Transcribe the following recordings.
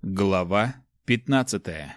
Глава 15.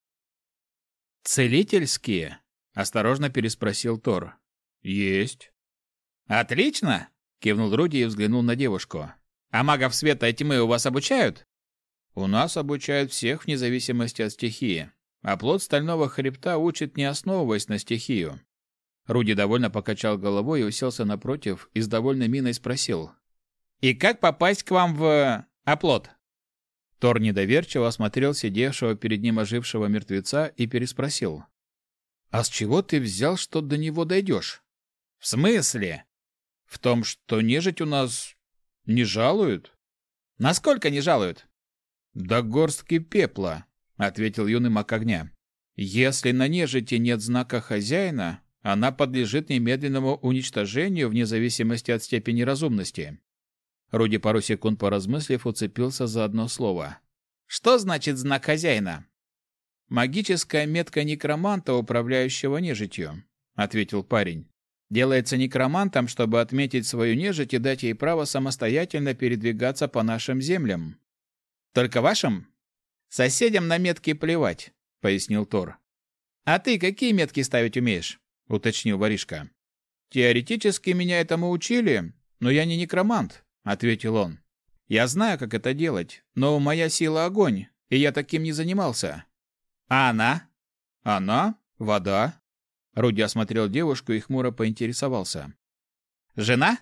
«Целительские?» — осторожно переспросил Тор. «Есть». «Отлично!» — кивнул Руди и взглянул на девушку. «А магов света и тьмы у вас обучают?» «У нас обучают всех вне зависимости от стихии. А плод стального хребта учит, не основываясь на стихию». Руди довольно покачал головой и уселся напротив и с довольной миной спросил. «И как попасть к вам в оплот?» Тор недоверчиво осмотрел сидевшего перед ним ожившего мертвеца и переспросил. «А с чего ты взял, что до него дойдешь?» «В смысле?» «В том, что нежить у нас не жалуют». «Насколько не жалуют?» «До горстки пепла», — ответил юный маг огня. «Если на нежити нет знака хозяина, она подлежит немедленному уничтожению вне зависимости от степени разумности». Руди, пару секунд поразмыслив, уцепился за одно слово. «Что значит знак хозяина?» «Магическая метка некроманта, управляющего нежитью», — ответил парень. «Делается некромантом, чтобы отметить свою нежить и дать ей право самостоятельно передвигаться по нашим землям». «Только вашим?» «Соседям на метки плевать», — пояснил Тор. «А ты какие метки ставить умеешь?» — уточнил воришка. «Теоретически меня этому учили, но я не некромант», — ответил он. «Я знаю, как это делать, но моя сила — огонь, и я таким не занимался». «А она?» «Она? Вода». Руди осмотрел девушку и хмуро поинтересовался. «Жена?»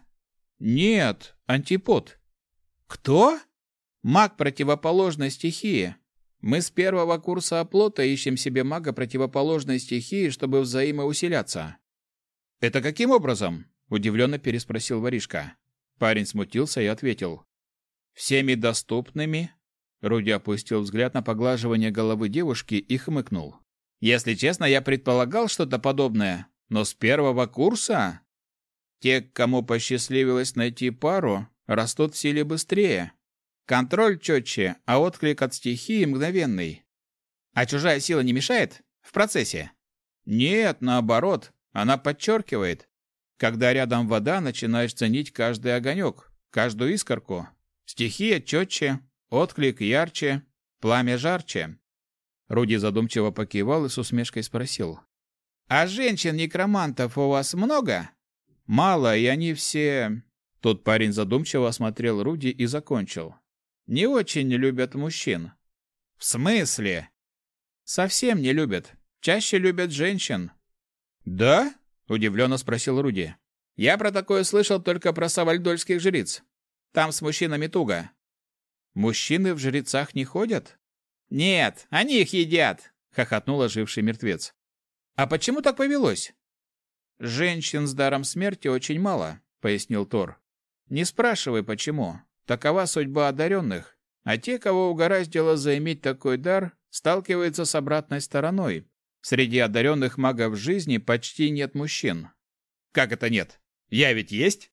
«Нет, антипод». «Кто?» «Маг противоположной стихии. Мы с первого курса оплота ищем себе мага противоположной стихии, чтобы взаимоусиляться». «Это каким образом?» — удивленно переспросил воришка. Парень смутился и ответил. «Всеми доступными?» Руди опустил взгляд на поглаживание головы девушки и хмыкнул. «Если честно, я предполагал что-то подобное, но с первого курса? Те, кому посчастливилось найти пару, растут в силе быстрее. Контроль четче, а отклик от стихии мгновенный. А чужая сила не мешает? В процессе?» «Нет, наоборот, она подчеркивает. Когда рядом вода, начинаешь ценить каждый огонек, каждую искорку. Стихия четче, отклик ярче, пламя жарче». Руди задумчиво покивал и с усмешкой спросил. «А женщин-некромантов у вас много?» «Мало, и они все...» Тут парень задумчиво осмотрел Руди и закончил. «Не очень любят мужчин». «В смысле?» «Совсем не любят. Чаще любят женщин». «Да?» — удивленно спросил Руди. «Я про такое слышал только про савальдольских жриц. Там с мужчинами туго». «Мужчины в жрецах не ходят?» «Нет, они их едят», — хохотнул оживший мертвец. «А почему так повелось?» «Женщин с даром смерти очень мало», — пояснил Тор. «Не спрашивай, почему. Такова судьба одаренных. А те, кого угораздило заиметь такой дар, сталкиваются с обратной стороной. Среди одаренных магов жизни почти нет мужчин». «Как это нет? Я ведь есть?»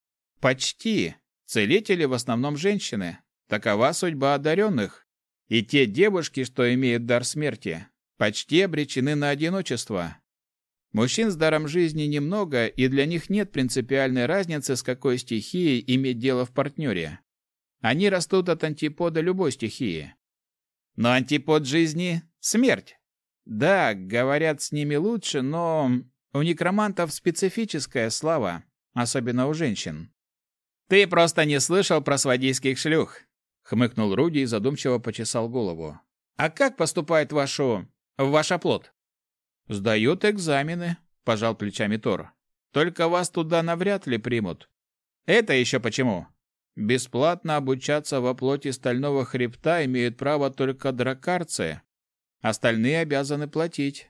«Почти. Целители в основном женщины. Такова судьба одаренных. И те девушки, что имеют дар смерти, почти обречены на одиночество. Мужчин с даром жизни немного, и для них нет принципиальной разницы, с какой стихией иметь дело в партнере. Они растут от антипода любой стихии». «Но антипод жизни — смерть». «Да, говорят, с ними лучше, но у некромантов специфическая слава, особенно у женщин». «Ты просто не слышал про свадийских шлюх», — хмыкнул Руди и задумчиво почесал голову. «А как поступает в ваш оплот?» «Сдают экзамены», — пожал плечами Тор. «Только вас туда навряд ли примут». «Это еще почему?» «Бесплатно обучаться в оплоте стального хребта имеют право только дракарцы. Остальные обязаны платить».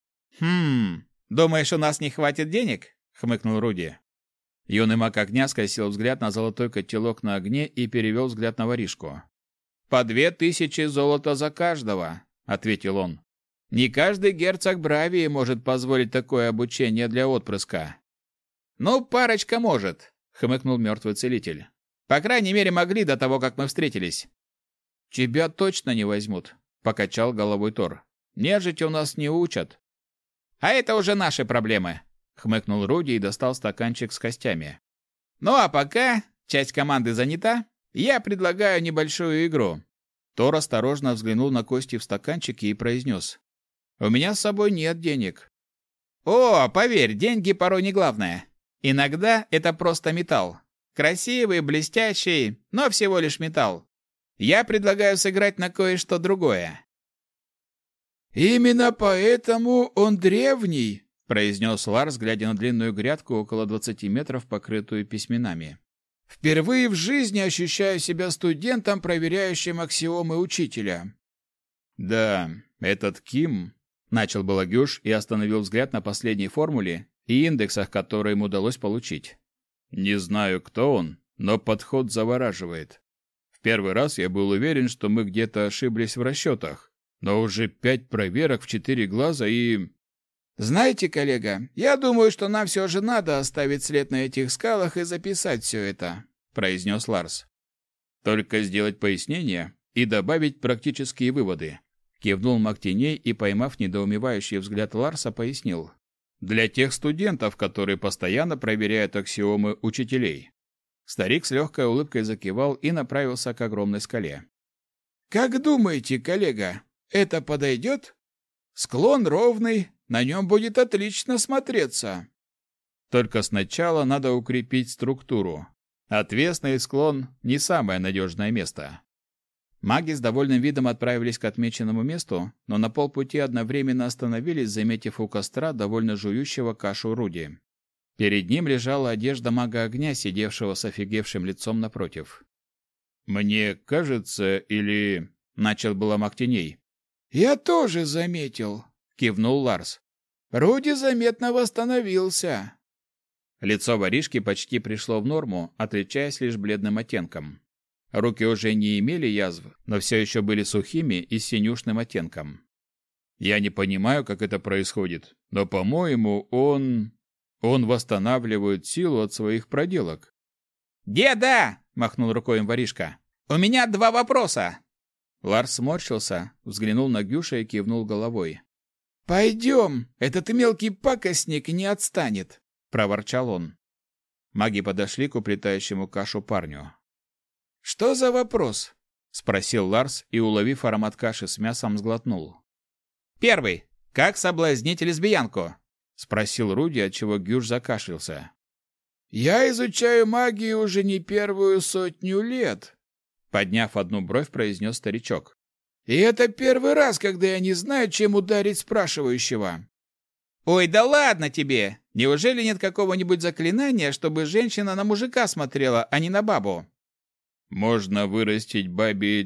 Думаешь, у нас не хватит денег?» — хмыкнул Руди. Юный маг огня скосил взгляд на золотой котелок на огне и перевел взгляд на воришку. «По 2000 золота за каждого», — ответил он. «Не каждый герцог Бравии может позволить такое обучение для отпрыска». «Ну, парочка может», — хмыкнул мертвый целитель. «По крайней мере, могли до того, как мы встретились». «Тебя точно не возьмут», — покачал головой Тор. «Нежить у нас не учат». «А это уже наши проблемы», — хмыкнул Руди и достал стаканчик с костями. «Ну а пока часть команды занята, я предлагаю небольшую игру. Тор осторожно взглянул на кости в стаканчике и произнес: «У меня с собой нет денег». «О, поверь, деньги порой не главное. Иногда это просто металл. Красивый, блестящий, но всего лишь металл. Я предлагаю сыграть на кое-что другое». «Именно поэтому он древний», — произнес Ларс, глядя на длинную грядку около 20 метров, покрытую письменами. «Впервые в жизни ощущаю себя студентом, проверяющим аксиомы учителя». «Да, этот Ким...» — начал было Гюш и остановил взгляд на последней формуле и индексах, которые ему удалось получить. «Не знаю, кто он, но подход завораживает. В первый раз я был уверен, что мы где-то ошиблись в расчетах, но уже 5 проверок в 4 глаза и...» «Знаете, коллега, я думаю, что нам все же надо оставить след на этих скалах и записать все это», — произнес Ларс. «Только сделать пояснение и добавить практические выводы», — кивнул Мактиней и, поймав недоумевающий взгляд Ларса, пояснил. «Для тех студентов, которые постоянно проверяют аксиомы учителей». Старик с легкой улыбкой закивал и направился к огромной скале. «Как думаете, коллега, это подойдет? Склон ровный, на нем будет отлично смотреться». «Только сначала надо укрепить структуру. Отвесный склон – не самое надежное место». Маги с довольным видом отправились к отмеченному месту, но на полпути одновременно остановились, заметив у костра довольно жующего кашу Руди. Перед ним лежала одежда мага огня, сидевшего с офигевшим лицом напротив. «Мне кажется, или...» — начал было Мактиней. «Я тоже заметил», — кивнул Ларс. «Руди заметно восстановился». Лицо воришки почти пришло в норму, отличаясь лишь бледным оттенком. Руки уже не имели язв, но все еще были сухими и с синюшным оттенком. «Я не понимаю, как это происходит, но, по-моему, он восстанавливает силу от своих проделок». «Деда!» — махнул рукой им воришка. «У меня 2 вопроса!» Ларс сморщился, взглянул на Гюша и кивнул головой. «Пойдем, этот мелкий пакостник не отстанет!» — проворчал он. Маги подошли к уплетающему кашу парню. «Что за вопрос?» — спросил Ларс и, уловив аромат каши с мясом, сглотнул. «Первый. Как соблазнить лесбиянку?» — спросил Руди, отчего Гюш закашлялся. «Я изучаю магию уже не 100 лет», — подняв одну бровь, произнес старичок. «И это первый раз, когда я не знаю, чем ударить спрашивающего». «Ой, да ладно тебе! Неужели нет какого-нибудь заклинания, чтобы женщина на мужика смотрела, а не на бабу?» «Можно вырастить бабе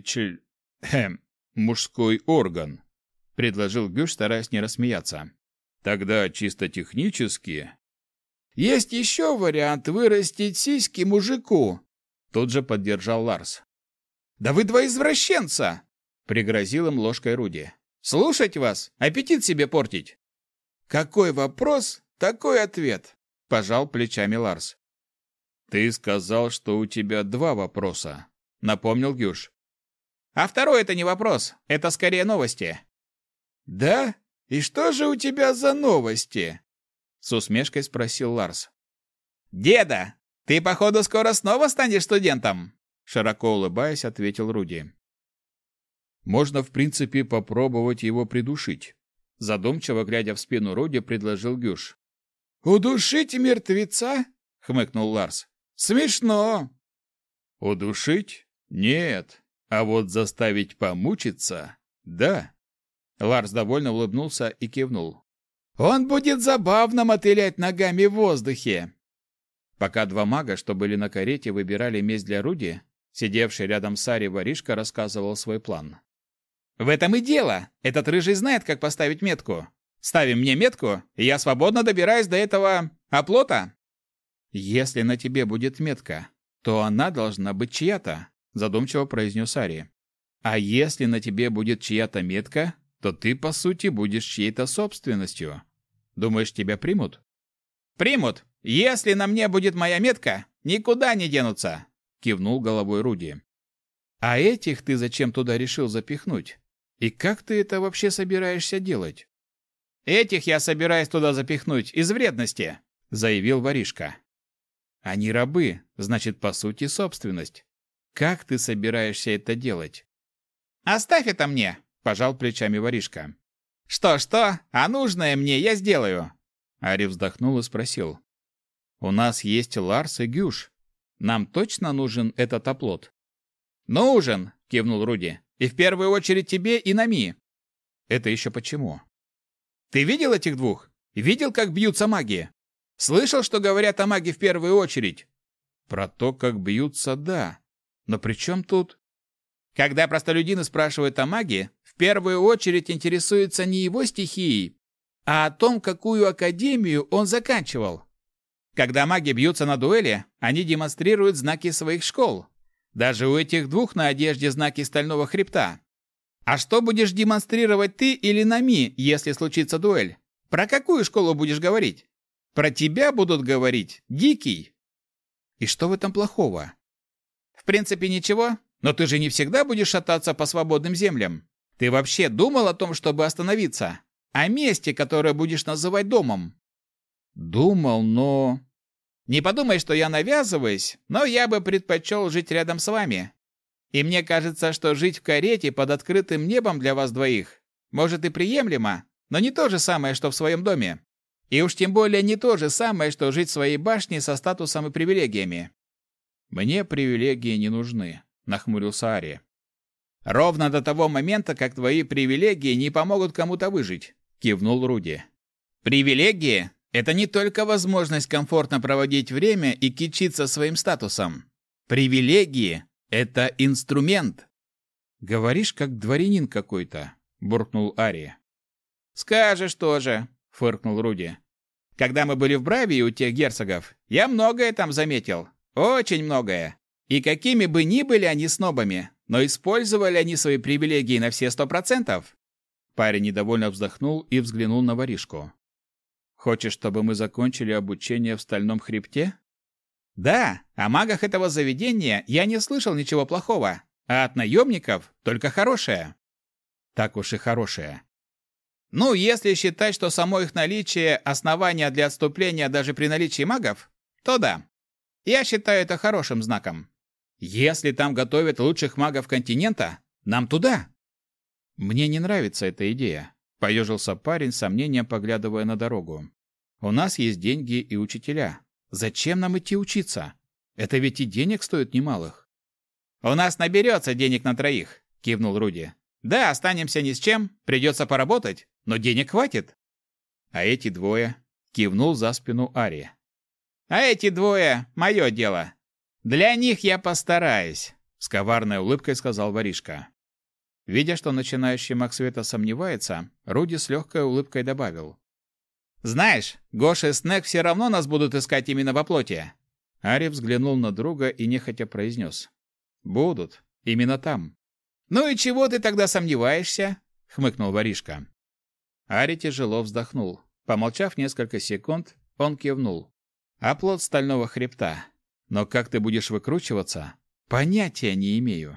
мужской орган», — предложил Гюш, стараясь не рассмеяться. «Тогда чисто технически...» «Есть еще вариант вырастить сиськи мужику», — тут же поддержал Ларс. «Да вы 2 извращенца!» — пригрозил им ложкой Руди. «Слушать вас, аппетит себе портить!» «Какой вопрос, такой ответ», — пожал плечами Ларс. «Ты сказал, что у тебя 2 вопроса», — напомнил Гюш. «А второй это не вопрос, это скорее новости». «Да? И что же у тебя за новости?» — с усмешкой спросил Ларс. «Деда, ты, походу, скоро снова станешь студентом?» — широко улыбаясь, ответил Руди. «Можно, в принципе, попробовать его придушить», — задумчиво глядя в спину Руди, предложил Гюш. «Удушить мертвеца?» — хмыкнул Ларс. «Смешно!» «Удушить? Нет. А вот заставить помучиться? Да». Ларс довольно улыбнулся и кивнул. «Он будет забавно мотылять ногами в воздухе!» Пока 2 мага, что были на карете, выбирали месть для Руди, сидевший рядом с Ари воришка рассказывал свой план. «В этом и дело. Этот рыжий знает, как поставить метку. Ставим мне метку, и я свободно добираюсь до этого оплота». «Если на тебе будет метка, то она должна быть чья-то», задумчиво произнес Ари. «А если на тебе будет чья-то метка, то ты, по сути, будешь чьей-то собственностью. Думаешь, тебя примут?» «Примут. Если на мне будет моя метка, никуда не денутся», кивнул головой Руди. «А этих ты зачем туда решил запихнуть? И как ты это вообще собираешься делать?» «Этих я собираюсь туда запихнуть из вредности», заявил воришка. «Они рабы, значит, по сути, собственность. Как ты собираешься это делать?» «Оставь это мне», – пожал плечами воришка. «Что-что, а нужное мне я сделаю». Ари вздохнул и спросил. «У нас есть Ларс и Гюш. Нам точно нужен этот оплот?» «Нужен», – кивнул Руди. «И в первую очередь тебе и Нами». «Это еще почему?» «Ты видел этих двух? Видел, как бьются маги? Слышал, что говорят о маге в первую очередь?» «Про то, как бьются, да. Но при чем тут...» Когда простолюдины спрашивают о маге, в первую очередь интересуются не его стихией, а о том, какую академию он заканчивал. Когда маги бьются на дуэли, они демонстрируют знаки своих школ. Даже у этих двух на одежде знаки стального хребта. А что будешь демонстрировать ты или Нами, если случится дуэль? Про какую школу будешь говорить? Про тебя будут говорить, Дикий. И что в этом плохого? В принципе, ничего, но ты же не всегда будешь шататься по свободным землям. Ты вообще думал о том, чтобы остановиться? О месте, которое будешь называть домом? Думал, но... Не подумай, что я навязываюсь, но я бы предпочел жить рядом с вами. И мне кажется, что жить в карете под открытым небом для вас двоих может и приемлемо, но не то же самое, что в своем доме. И уж тем более не то же самое, что жить в своей башне со статусом и привилегиями. Мне привилегии не нужны, нахмурился Ари. Ровно до того момента, как твои привилегии не помогут кому-то выжить, кивнул Руди. Привилегии – это не только возможность комфортно проводить время и кичиться своим статусом. Привилегии – это инструмент. Говоришь, как дворянин какой-то, буркнул Ари. Скажешь тоже, фыркнул Руди. Когда мы были в Бравии у тех герцогов, я многое там заметил. Очень многое. И какими бы ни были они снобами, но использовали они свои привилегии на все 100%. Парень недовольно вздохнул и взглянул на воришку. Хочешь, чтобы мы закончили обучение в Стальном хребте? Да, о магах этого заведения я не слышал ничего плохого, а от наемников только хорошее. Так уж и хорошее. Ну, если считать, что само их наличие – основания для отступления даже при наличии магов, то да. Я считаю это хорошим знаком. Если там готовят лучших магов континента, нам туда. Мне не нравится эта идея, поежился парень с сомнением, поглядывая на дорогу. У нас есть деньги и учителя. Зачем нам идти учиться? Это ведь и денег стоит немалых. У нас наберется денег на троих, кивнул Руди. Да, останемся ни с чем, придется поработать, но денег хватит. А эти двое? Кивнул за спину Ари. А эти двое – мое дело. Для них я постараюсь, с коварной улыбкой сказал воришка. Видя, что начинающий маг света сомневается, Руди с легкой улыбкой добавил. «Знаешь, Гоша и Снег все равно нас будут искать именно во плоти». Ари взглянул на друга и нехотя произнес. «Будут. Именно там». «Ну и чего ты тогда сомневаешься?» — хмыкнул воришка. Ари тяжело вздохнул. Помолчав несколько секунд, он кивнул. «Оплот Стального хребта. Но как ты будешь выкручиваться? Понятия не имею».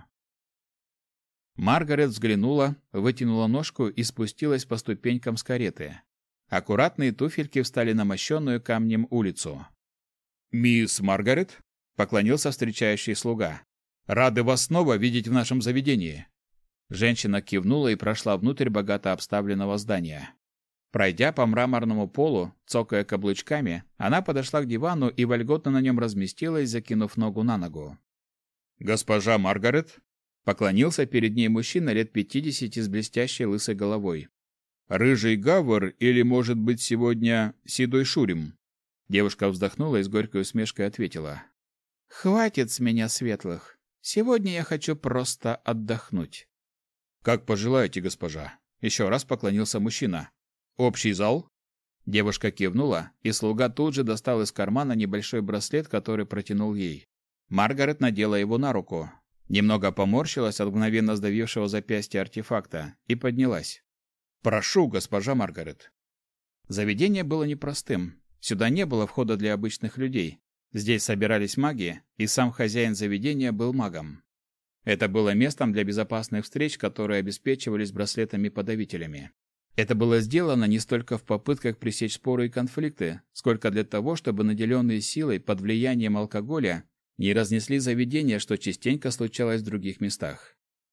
Маргарет взглянула, вытянула ножку и спустилась по ступенькам с кареты. Аккуратные туфельки встали на мощенную камнем улицу. «Мисс Маргарет?» — поклонился встречающий слуга. «Рады вас снова видеть в нашем заведении». Женщина кивнула и прошла внутрь богато обставленного здания. Пройдя по мраморному полу, цокая каблучками, она подошла к дивану и вольготно на нем разместилась, закинув ногу на ногу. «Госпожа Маргарет?» — поклонился перед ней мужчина лет 50 с блестящей лысой головой. «Рыжий гавр или, может быть, сегодня седой шурим?» Девушка вздохнула и с горькой усмешкой ответила. «Хватит с меня светлых. Сегодня я хочу просто отдохнуть». «Как пожелаете, госпожа». Еще раз поклонился мужчина. «Общий зал?» Девушка кивнула, и слуга тут же достал из кармана небольшой браслет, который протянул ей. Маргарет надела его на руку, немного поморщилась от мгновенно сдавившего запястья артефакта и поднялась. «Прошу, госпожа Маргарет». Заведение было непростым. Сюда не было входа для обычных людей. Здесь собирались маги, и сам хозяин заведения был магом. Это было местом для безопасных встреч, которые обеспечивались браслетами-подавителями. Это было сделано не столько в попытках пресечь споры и конфликты, сколько для того, чтобы наделенные силой под влиянием алкоголя не разнесли заведение, что частенько случалось в других местах.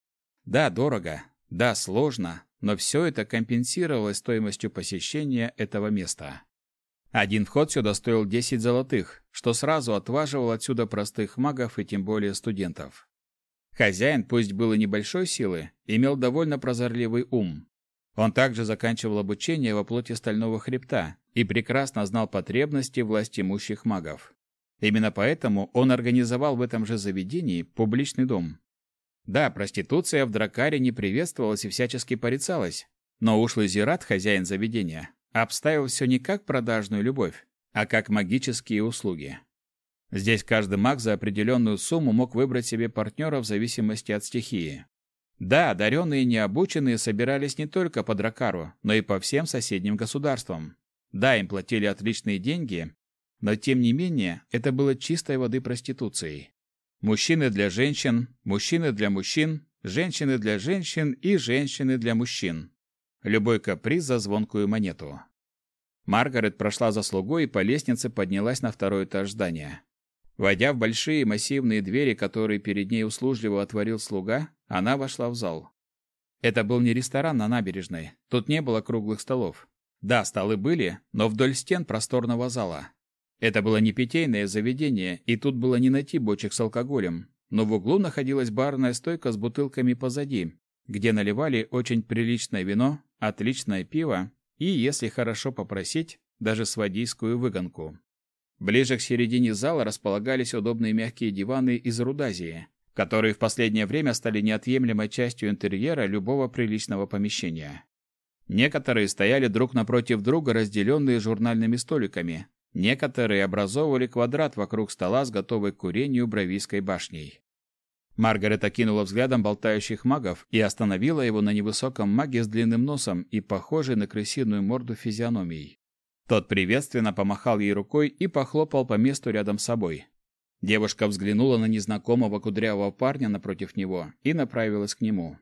Да, дорого, да, сложно, но все это компенсировалось стоимостью посещения этого места. Один вход сюда стоил 10 золотых, что сразу отваживал отсюда простых магов и тем более студентов. Хозяин, пусть был и небольшой силы, имел довольно прозорливый ум. Он также заканчивал обучение во плоти Стального Хребта и прекрасно знал потребности властимущих магов. Именно поэтому он организовал в этом же заведении публичный дом. Да, проституция в Дракаре не приветствовалась и всячески порицалась, но ушлый Зират, хозяин заведения, обставил все не как продажную любовь, а как магические услуги. Здесь каждый маг за определенную сумму мог выбрать себе партнера в зависимости от стихии. Да, одаренные и необученные собирались не только по Дракару, но и по всем соседним государствам. Да, им платили отличные деньги, но тем не менее это было чистой воды проституцией. Мужчины для женщин, мужчины для мужчин, женщины для женщин и женщины для мужчин. Любой каприз за звонкую монету. Маргарет прошла за слугой и по лестнице поднялась на второй этаж здания. Войдя в большие массивные двери, которые перед ней услужливо отворил слуга, она вошла в зал. Это был не ресторан на набережной, тут не было круглых столов. Да, столы были, но вдоль стен просторного зала. Это было не питейное заведение, и тут было не найти бочек с алкоголем, но в углу находилась барная стойка с бутылками позади, где наливали очень приличное вино, отличное пиво и, если хорошо попросить, даже свадийскую выгонку. Ближе к середине зала располагались удобные мягкие диваны из рудазии, которые в последнее время стали неотъемлемой частью интерьера любого приличного помещения. Некоторые стояли друг напротив друга, разделенные журнальными столиками. Некоторые образовывали квадрат вокруг стола с готовой к курению Бравийской башней. Маргарет окинула взглядом болтающих магов и остановила его на невысоком маге с длинным носом и похожей на крысиную морду физиономией. Тот приветственно помахал ей рукой и похлопал по месту рядом с собой. Девушка взглянула на незнакомого кудрявого парня напротив него и направилась к нему.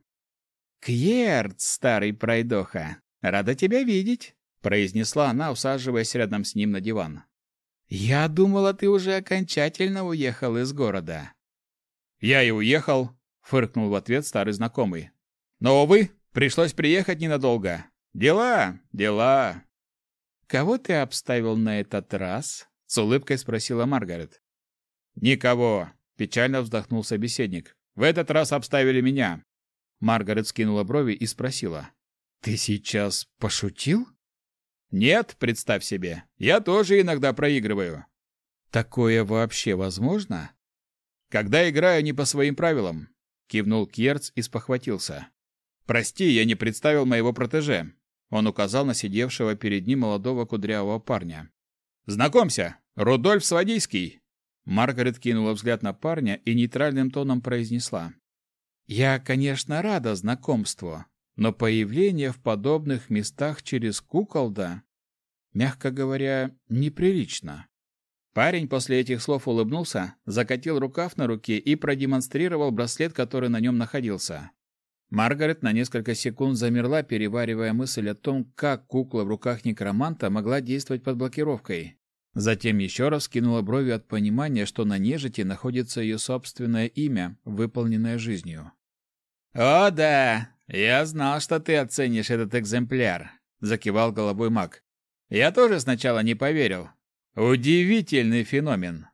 «Кьерц, старый пройдоха, рада тебя видеть», — произнесла она, усаживаясь рядом с ним на диван. «Я думала, ты уже окончательно уехал из города». «Я и уехал», — фыркнул в ответ старый знакомый. «Но, увы, пришлось приехать ненадолго. Дела, дела». «Кого ты обставил на этот раз?» — с улыбкой спросила Маргарет. «Никого», — печально вздохнул собеседник. «В этот раз обставили меня». Маргарет скинула брови и спросила. «Ты сейчас пошутил?» «Нет, представь себе. Я тоже иногда проигрываю». «Такое вообще возможно?» «Когда играю не по своим правилам», — кивнул Кьерц и спохватился. «Прости, я не представил моего протеже». Он указал на сидевшего перед ним молодого кудрявого парня. «Знакомься, Рудольф Свадийский». Маргарет кинула взгляд на парня и нейтральным тоном произнесла. «Я, конечно, рада знакомству, но появление в подобных местах через куколда, мягко говоря, неприлично». Парень после этих слов улыбнулся, закатил рукав на руке и продемонстрировал браслет, который на нем находился. Маргарет на несколько секунд замерла, переваривая мысль о том, как кукла в руках некроманта могла действовать под блокировкой. Затем еще раз скинула брови от понимания, что на нежити находится ее собственное имя, выполненное жизнью. «О да, я знал, что ты оценишь этот экземпляр», — закивал головой маг. «Я тоже сначала не поверил. Удивительный феномен».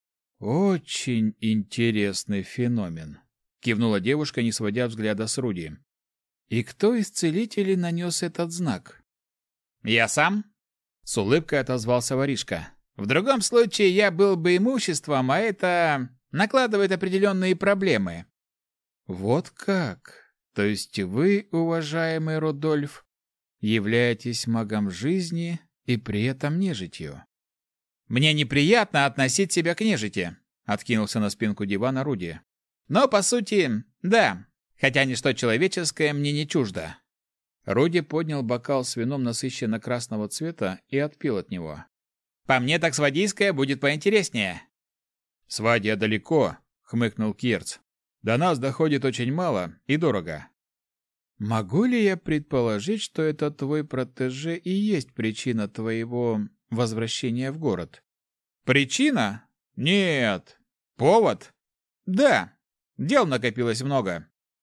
«Очень интересный феномен», — кивнула девушка, не сводя взгляда с Руди. «И кто из целителей нанес этот знак?» «Я сам?» — с улыбкой отозвался воришка. «В другом случае я был бы имуществом, а это накладывает определенные проблемы». «Вот как? То есть вы, уважаемый Рудольф, являетесь магом жизни и при этом нежитью?» «Мне неприятно относить себя к нежити», — откинулся на спинку дивана Руди. «Но, по сути, да, хотя ничто человеческое мне не чуждо». Руди поднял бокал с вином насыщенно-красного цвета и отпил от него. «По мне так свадийское будет поинтереснее». «Свадья далеко», — хмыкнул Кьерц. «До нас доходит очень мало и дорого». «Могу ли я предположить, что это твой протеже и есть причина твоего возвращения в город?» «Причина? Нет. Повод? Да. Дел накопилось много.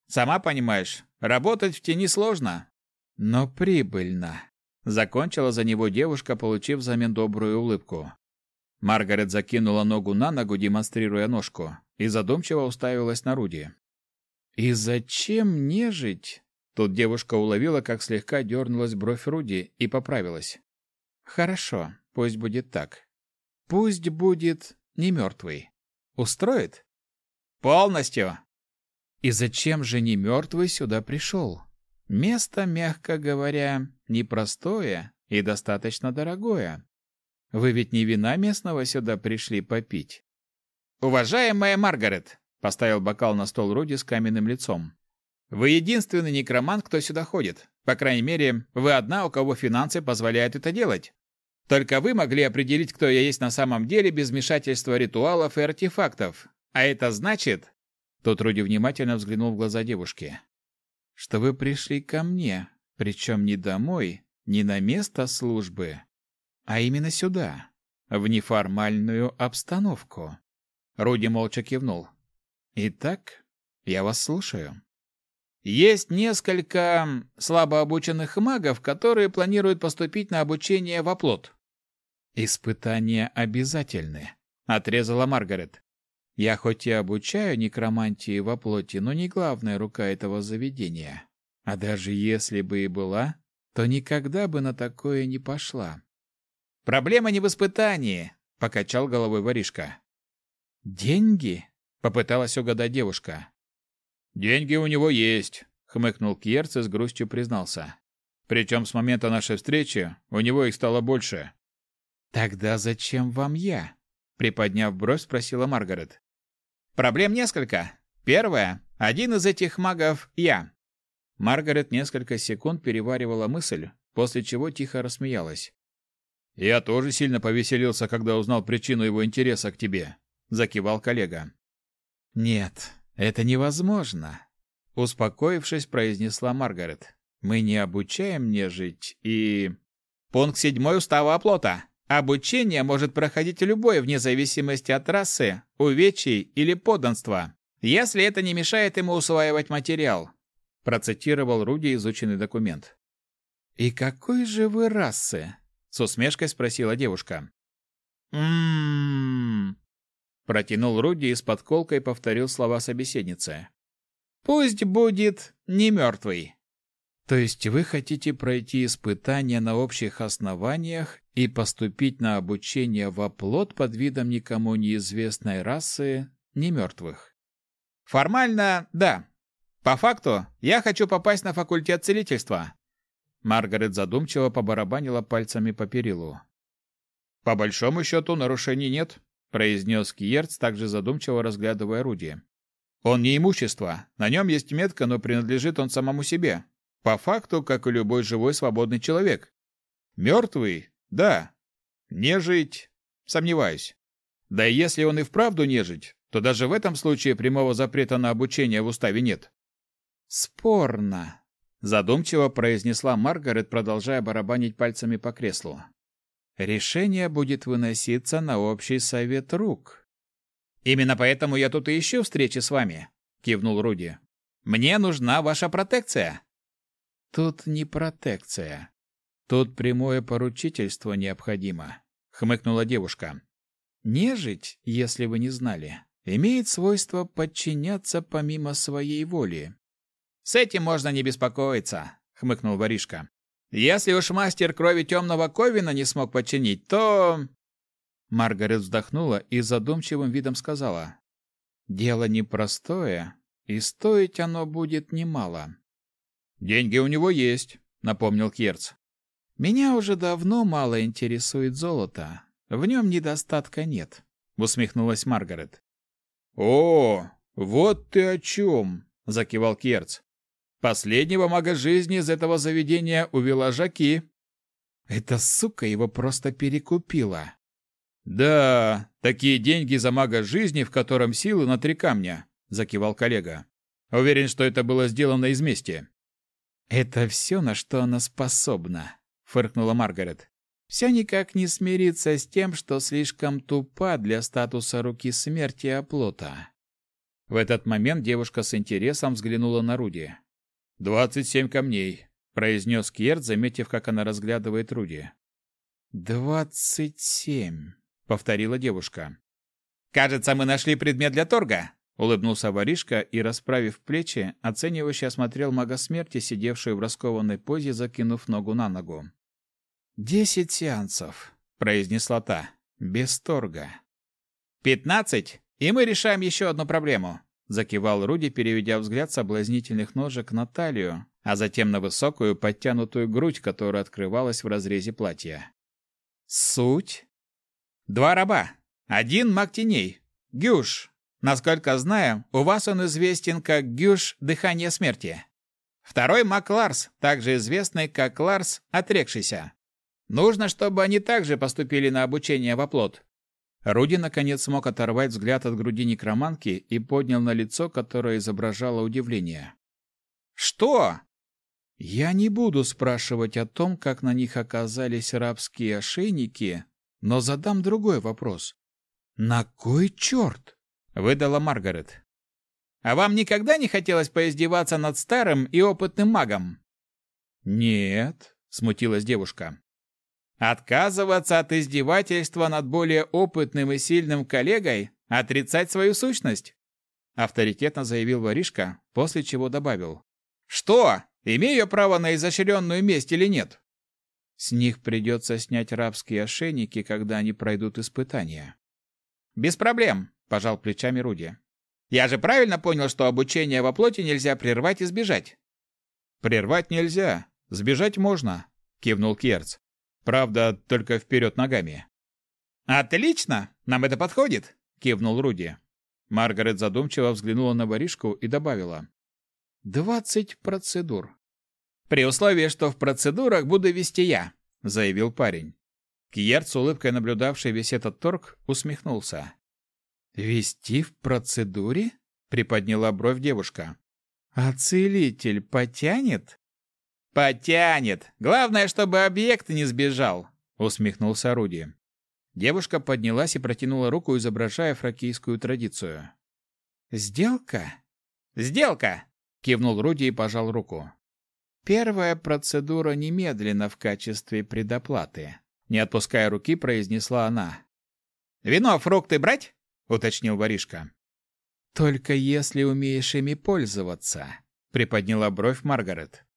Сама понимаешь, работать в тени сложно, но прибыльно. Закончила за него девушка, получив взамен добрую улыбку. Маргарет закинула ногу на ногу, демонстрируя ножку, и задумчиво уставилась на Руди. «И зачем нежить?» Тут девушка уловила, как слегка дернулась бровь Руди, и поправилась. «Хорошо, пусть будет так. Пусть будет не мертвый. Устроит?» «Полностью!» «И зачем же не мертвый сюда пришел? Место, мягко говоря, непростое и достаточно дорогое. Вы ведь не вина местного сюда пришли попить?» «Уважаемая Маргарет!» — поставил бокал на стол Руди с каменным лицом. «Вы единственный некромант, кто сюда ходит. По крайней мере, вы одна, у кого финансы позволяют это делать. Только вы могли определить, кто я есть на самом деле без вмешательства ритуалов и артефактов. А это значит...» Тут Руди внимательно взглянул в глаза девушки. «Что вы пришли ко мне, причем не домой, не на место службы, а именно сюда, в неформальную обстановку». Руди молча кивнул. «Итак, я вас слушаю». «Есть несколько слабообученных магов, которые планируют поступить на обучение в оплот». «Испытания обязательны», — отрезала Маргарет. «Я хоть и обучаю некромантии во плоти, но не главная рука этого заведения. А даже если бы и была, то никогда бы на такое не пошла». «Проблема не в испытании», — покачал головой воришка. «Деньги?» — попыталась угадать девушка. «Деньги у него есть», — хмыкнул Кьерц и с грустью признался. «Причем с момента нашей встречи у него их стало больше». «Тогда зачем вам я?» — приподняв бровь, спросила Маргарет. «Проблем несколько. Первое. Один из этих магов — я». Маргарет несколько секунд переваривала мысль, после чего тихо рассмеялась. «Я тоже сильно повеселился, когда узнал причину его интереса к тебе», — закивал коллега. «Нет, это невозможно», — успокоившись, произнесла Маргарет. «Мы не обучаем нежить и...» «Пункт 7 устава оплота. Обучение может проходить любой вне зависимости от расы, увечий или подданства, если это не мешает ему усваивать материал», — процитировал Руди изученный документ. «И какой же вы расы?» — с усмешкой спросила девушка. Протянул Руди и с подколкой повторил слова собеседницы. «Пусть будет не мертвый». «То есть вы хотите пройти испытания на общих основаниях и поступить на обучение в оплот под видом никому неизвестной расы немертвых?» «Формально, да. По факту, я хочу попасть на факультет целительства». Маргарет задумчиво побарабанила пальцами по перилу. «По большому счету нарушений нет», — произнес Кьерц, также задумчиво разглядывая Руди. «Он не имущество. На нем есть метка, но принадлежит он самому себе. По факту, как и любой живой свободный человек. Мертвый? Да. Нежить? Сомневаюсь. Да и если он и вправду нежить, то даже в этом случае прямого запрета на обучение в уставе нет». «Спорно», — задумчиво произнесла Маргарет, продолжая барабанить пальцами по креслу. «Решение будет выноситься на общий совет рук». «Именно поэтому я тут и ищу встречи с вами», — кивнул Руди. «Мне нужна ваша протекция». «Тут не протекция. Тут прямое поручительство необходимо», — хмыкнула девушка. «Нежить, если вы не знали, имеет свойство подчиняться помимо своей воли». «С этим можно не беспокоиться», — хмыкнул воришка. «Если уж мастер крови темного Ковина не смог подчинить, то...» Маргарет вздохнула и задумчивым видом сказала. «Дело непростое, и стоить оно будет немало». «Деньги у него есть», — напомнил Кьерц. «Меня уже давно мало интересует золото. В нем недостатка нет», — усмехнулась Маргарет. «О, вот ты о чем», — закивал Кьерц. «Последнего мага жизни из этого заведения увела Жаки». «Эта сука его просто перекупила». «Да, такие деньги за мага жизни, в котором силы на 3 камня», — закивал коллега. «Уверен, что это было сделано из мести». «Это все, на что она способна», — фыркнула Маргарет. «Все никак не смириться с тем, что слишком тупа для статуса руки смерти оплота». В этот момент девушка с интересом взглянула на Руди. 27 камней, произнес Кьерт, заметив, как она разглядывает Руди. 27, повторила девушка. Кажется, мы нашли предмет для торга, улыбнулся воришка и, расправив плечи, оценивающе осмотрел мага смерти, сидевшую в раскованной позе, закинув ногу на ногу. 10 сеансов, произнесла та, без торга. 15, и мы решаем еще одну проблему, закивал Руди, переведя взгляд с соблазнительных ножек на талию, а затем на высокую подтянутую грудь, которая открывалась в разрезе платья. Суть? 2 раба. Один маг теней. Гюш. Насколько знаю, у вас он известен как Гюш Дыхание Смерти. Второй маг Ларс, также известный как Ларс Отрекшийся. Нужно, чтобы они также поступили на обучение в оплот. Руди наконец смог оторвать взгляд от груди некроманки и поднял на лицо, которое изображало удивление. Что? Я не буду спрашивать о том, как на них оказались рабские ошейники, но задам другой вопрос. На кой черт? Выдала Маргарет. А вам никогда не хотелось поиздеваться над старым и опытным магом? Нет, смутилась девушка. Отказываться от издевательства над более опытным и сильным коллегой, отрицать свою сущность? Авторитетно заявил воришка, после чего добавил. Что? Имею я право на изощренную месть или нет? С них придется снять рабские ошейники, когда они пройдут испытания. Без проблем, пожал плечами Руди. Я же правильно понял, что обучение во плоти нельзя прервать и сбежать? Прервать нельзя, сбежать можно, кивнул Кьерц. Правда, только вперед ногами. Отлично, нам это подходит, кивнул Руди. Маргарет задумчиво взглянула на воришку и добавила. 20 процедур. При условии, что в процедурах буду вести я, заявил парень. Кьерц, с улыбкой наблюдавший весь этот торг, усмехнулся. Вести в процедуре? Приподняла бровь девушка. А целитель потянет? Потянет. Главное, чтобы объект не сбежал, усмехнулся Руди. Девушка поднялась и протянула руку, изображая фракийскую традицию. Сделка? Сделка, кивнул Руди и пожал руку. Первая процедура немедленно в качестве предоплаты. Не отпуская руки, произнесла она. Вино, фрукты брать? Уточнил воришка. Только если умеешь ими пользоваться, приподняла бровь Маргарет.